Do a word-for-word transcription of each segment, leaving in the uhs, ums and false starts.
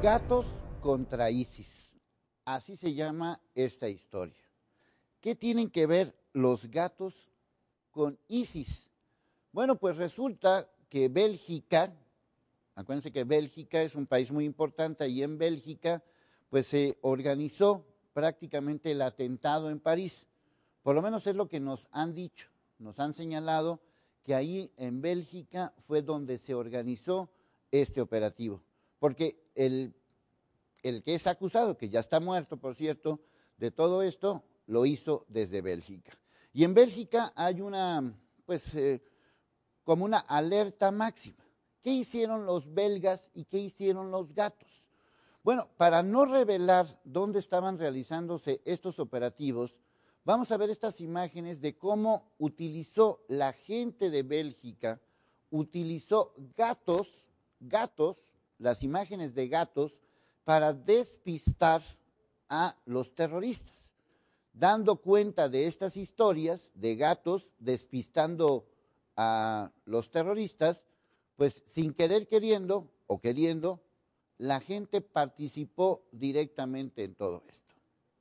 Gatos contra ISIS. Así se llama esta historia. ¿Qué tienen que ver los gatos con ISIS? Bueno, pues resulta que Bélgica, acuérdense que Bélgica es un país muy importante, y en Bélgica pues se organizó prácticamente el atentado en París. Por lo menos es lo que nos han dicho, nos han señalado que ahí en Bélgica fue donde se organizó este operativo. Porque el, el que es acusado, que ya está muerto, por cierto, de todo esto, lo hizo desde Bélgica. Y en Bélgica hay una, pues, eh, como una alerta máxima. ¿Qué hicieron los belgas y qué hicieron los gatos? Bueno, para no revelar dónde estaban realizándose estos operativos, vamos a ver estas imágenes de cómo utilizó la gente de Bélgica, utilizó gatos, gatos, las imágenes de gatos, para despistar a los terroristas, dando cuenta de estas historias de gatos despistando a los terroristas, pues sin querer queriendo o queriendo, la gente participó directamente en todo esto.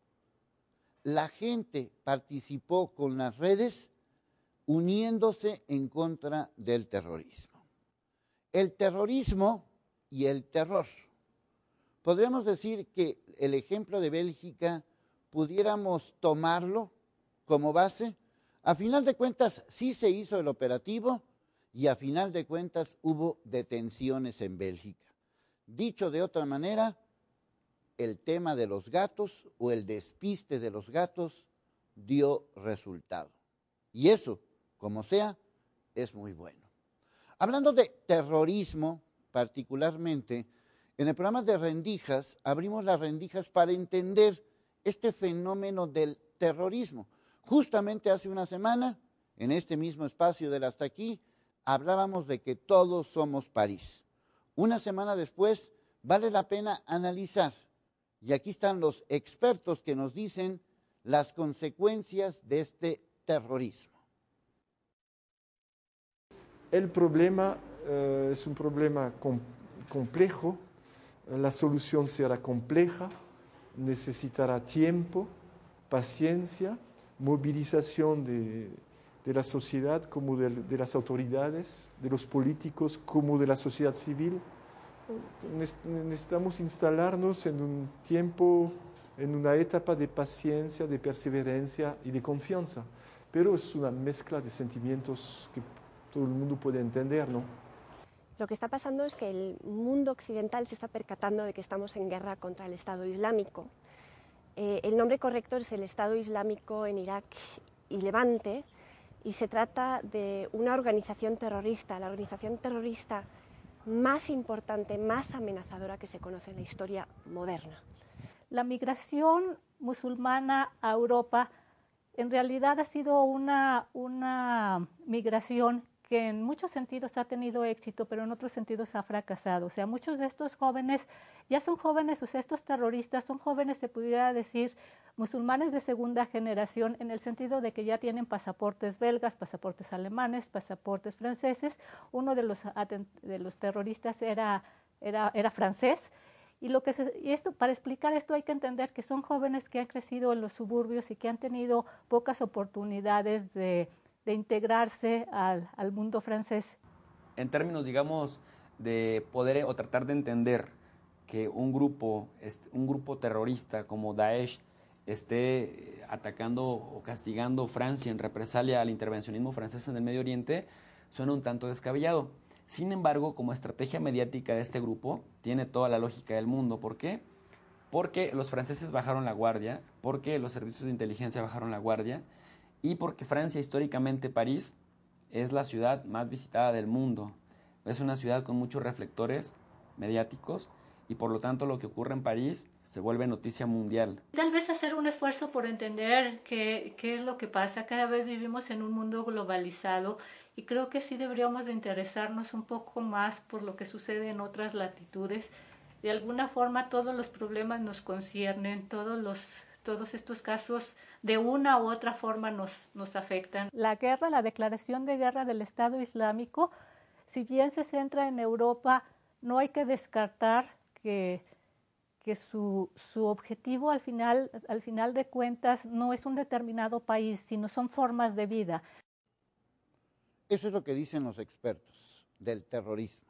La gente participó con las redes uniéndose en contra del terrorismo. El terrorismo y el terror. Podríamos decir que el ejemplo de Bélgica pudiéramos tomarlo como base. A final de cuentas sí se hizo el operativo y a final de cuentas hubo detenciones en Bélgica. Dicho de otra manera, el tema de los gatos o el despiste de los gatos dio resultado. Y eso, como sea, es muy bueno. Hablando de terrorismo, particularmente, en el programa de Rendijas, abrimos las rendijas para entender este fenómeno del terrorismo. Justamente hace una semana, en este mismo espacio del Hasta Aquí, hablábamos de que todos somos París. Una semana después, vale la pena analizar, y aquí están los expertos que nos dicen las consecuencias de este terrorismo. El problema eh, es un problema com complejo, la solución será compleja, necesitará tiempo, paciencia, movilización de, de la sociedad como de, de las autoridades, de los políticos como de la sociedad civil. Necesitamos instalarnos en un tiempo, en una etapa de paciencia, de perseverancia y de confianza, pero es una mezcla de sentimientos que todo el mundo puede entender, ¿no? Lo que está pasando es que el mundo occidental se está percatando de que estamos en guerra contra el Estado Islámico. Eh, el nombre correcto es el Estado Islámico en Irak y Levante, y se trata de una organización terrorista, la organización terrorista más importante, más amenazadora que se conoce en la historia moderna. La migración musulmana a Europa en realidad ha sido una, una migración que en muchos sentidos ha tenido éxito, pero en otros sentidos ha fracasado. O sea, muchos de estos jóvenes ya son jóvenes, o sea, estos terroristas son jóvenes, se pudiera decir, musulmanes de segunda generación, en el sentido de que ya tienen pasaportes belgas, pasaportes alemanes, pasaportes franceses. Uno de los, de los terroristas era, era, era francés. Y, lo que se, y esto, para explicar esto hay que entender que son jóvenes que han crecido en los suburbios y que han tenido pocas oportunidades de, de integrarse al, al mundo francés. En términos, digamos, de poder o tratar de entender que un grupo, un grupo terrorista como Daesh esté atacando o castigando Francia en represalia al intervencionismo francés en el Medio Oriente, suena un tanto descabellado. Sin embargo, como estrategia mediática de este grupo, tiene toda la lógica del mundo. ¿Por qué? Porque los franceses bajaron la guardia, porque los servicios de inteligencia bajaron la guardia, y porque Francia, históricamente París, es la ciudad más visitada del mundo. Es una ciudad con muchos reflectores mediáticos, y por lo tanto lo que ocurre en París se vuelve noticia mundial. Tal vez hacer un esfuerzo por entender qué, qué es lo que pasa. Cada vez vivimos en un mundo globalizado y creo que sí deberíamos de interesarnos un poco más por lo que sucede en otras latitudes. De alguna forma todos los problemas nos conciernen, todos, los, todos estos casos de una u otra forma nos, nos afectan. La guerra, la declaración de guerra del Estado Islámico, si bien se centra en Europa, no hay que descartar que que su, su objetivo al final, al final de cuentas no es un determinado país, sino son formas de vida. Eso es lo que dicen los expertos del terrorismo.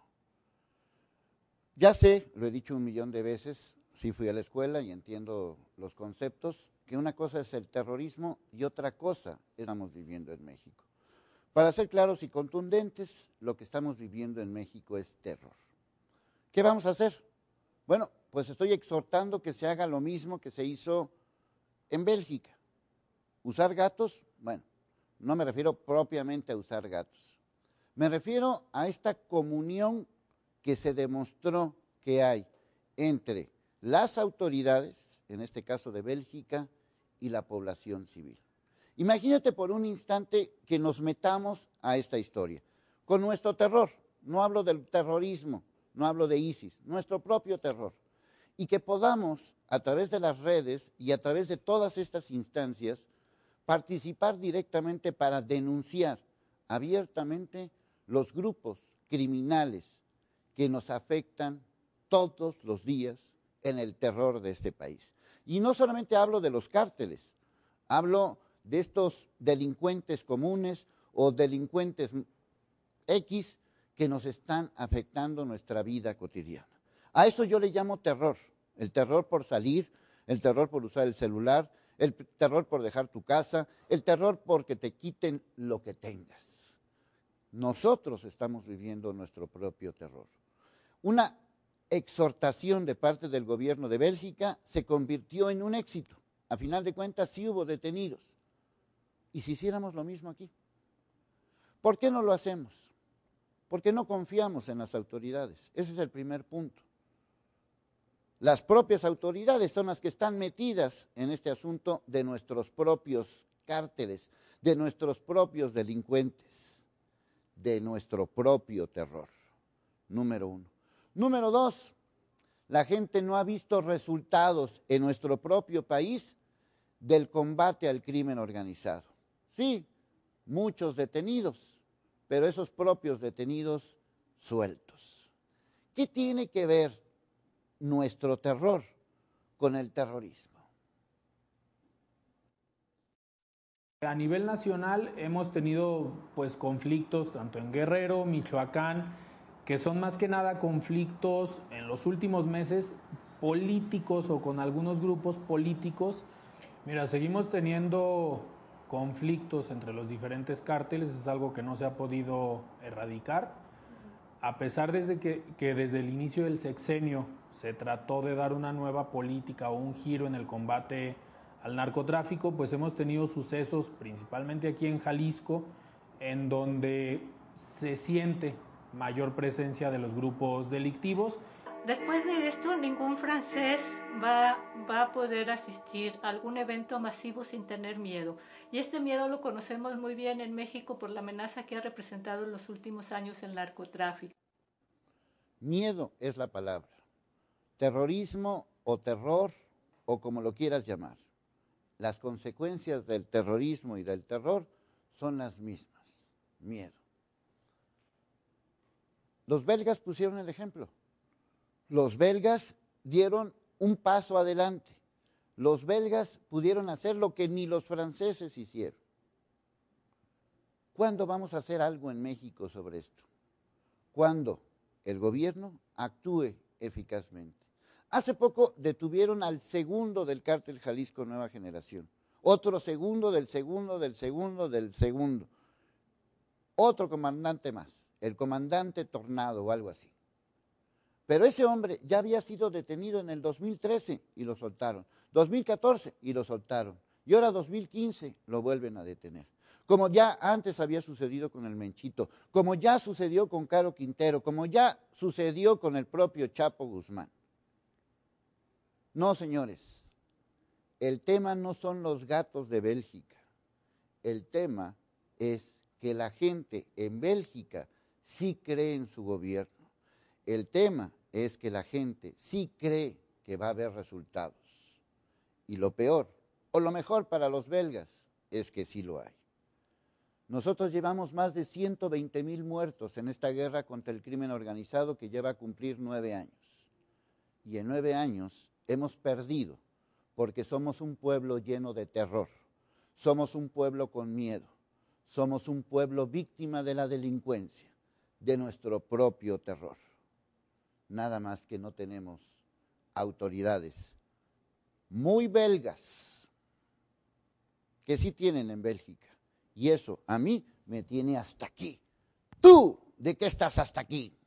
Ya sé, lo he dicho un millón de veces, sí fui a la escuela y entiendo los conceptos, que una cosa es el terrorismo y otra cosa estamos viviendo en México. Para ser claros y contundentes, lo que estamos viviendo en México es terror. ¿Qué vamos a hacer? Bueno, pues estoy exhortando que se haga lo mismo que se hizo en Bélgica. ¿Usar gatos? Bueno, no me refiero propiamente a usar gatos. Me refiero a esta comunión que se demostró que hay entre las autoridades, en este caso de Bélgica, y la población civil. Imagínate por un instante que nos metamos a esta historia, con nuestro terror, no hablo del terrorismo, no hablo de ISIS, nuestro propio terror, y que podamos, a través de las redes y a través de todas estas instancias, participar directamente para denunciar abiertamente los grupos criminales que nos afectan todos los días en el terror de este país. Y no solamente hablo de los cárteles, hablo de estos delincuentes comunes o delincuentes X que nos están afectando nuestra vida cotidiana. A eso yo le llamo terror, el terror por salir, el terror por usar el celular, el terror por dejar tu casa, el terror porque te quiten lo que tengas. Nosotros estamos viviendo nuestro propio terror. Una exhortación de parte del gobierno de Bélgica se convirtió en un éxito. A final de cuentas sí hubo detenidos. ¿Y si hiciéramos lo mismo aquí? ¿Por qué no lo hacemos? Porque no confiamos en las autoridades. Ese es el primer punto. Las propias autoridades son las que están metidas en este asunto de nuestros propios cárteles, de nuestros propios delincuentes, de nuestro propio terror. Número uno. Número dos, la gente no ha visto resultados en nuestro propio país del combate al crimen organizado. Sí, muchos detenidos, pero esos propios detenidos sueltos. ¿Qué tiene que ver nuestro terror con el terrorismo? A nivel nacional hemos tenido pues conflictos tanto en Guerrero, Michoacán, que son más que nada conflictos en los últimos meses políticos o con algunos grupos políticos. Mira, seguimos teniendo conflictos entre los diferentes cárteles, es algo que no se ha podido erradicar, a pesar de que, que desde el inicio del sexenio se trató de dar una nueva política o un giro en el combate al narcotráfico, pues hemos tenido sucesos, principalmente aquí en Jalisco, en donde se siente mayor presencia de los grupos delictivos. Después de esto, ningún francés va, va a poder asistir a algún evento masivo sin tener miedo. Y este miedo lo conocemos muy bien en México por la amenaza que ha representado en los últimos años el narcotráfico. Miedo es la palabra. Terrorismo o terror, o como lo quieras llamar. Las consecuencias del terrorismo y del terror son las mismas. Miedo. Los belgas pusieron el ejemplo. Los belgas dieron un paso adelante. Los belgas pudieron hacer lo que ni los franceses hicieron. ¿Cuándo vamos a hacer algo en México sobre esto? Cuando el gobierno actúe eficazmente. Hace poco detuvieron al segundo del cártel Jalisco Nueva Generación. Otro segundo del segundo del segundo del segundo. Otro comandante más, el comandante Tornado o algo así. Pero ese hombre ya había sido detenido en el dos mil trece y lo soltaron, dos mil catorce y lo soltaron, y ahora dos mil quince lo vuelven a detener. Como ya antes había sucedido con el Menchito, como ya sucedió con Caro Quintero, como ya sucedió con el propio Chapo Guzmán. No, señores, el tema no son los gatos de Bélgica, el tema es que la gente en Bélgica sí cree en su gobierno. El tema es que la gente sí cree que va a haber resultados. Y lo peor, o lo mejor para los belgas, es que sí lo hay. Nosotros llevamos más de ciento veinte mil muertos en esta guerra contra el crimen organizado que lleva a cumplir nueve años. Y en nueve años hemos perdido, porque somos un pueblo lleno de terror, somos un pueblo con miedo, somos un pueblo víctima de la delincuencia, de nuestro propio terror. Nada más que no tenemos autoridades muy belgas, que sí tienen en Bélgica, y eso a mí me tiene hasta aquí. ¿Tú de qué estás hasta aquí?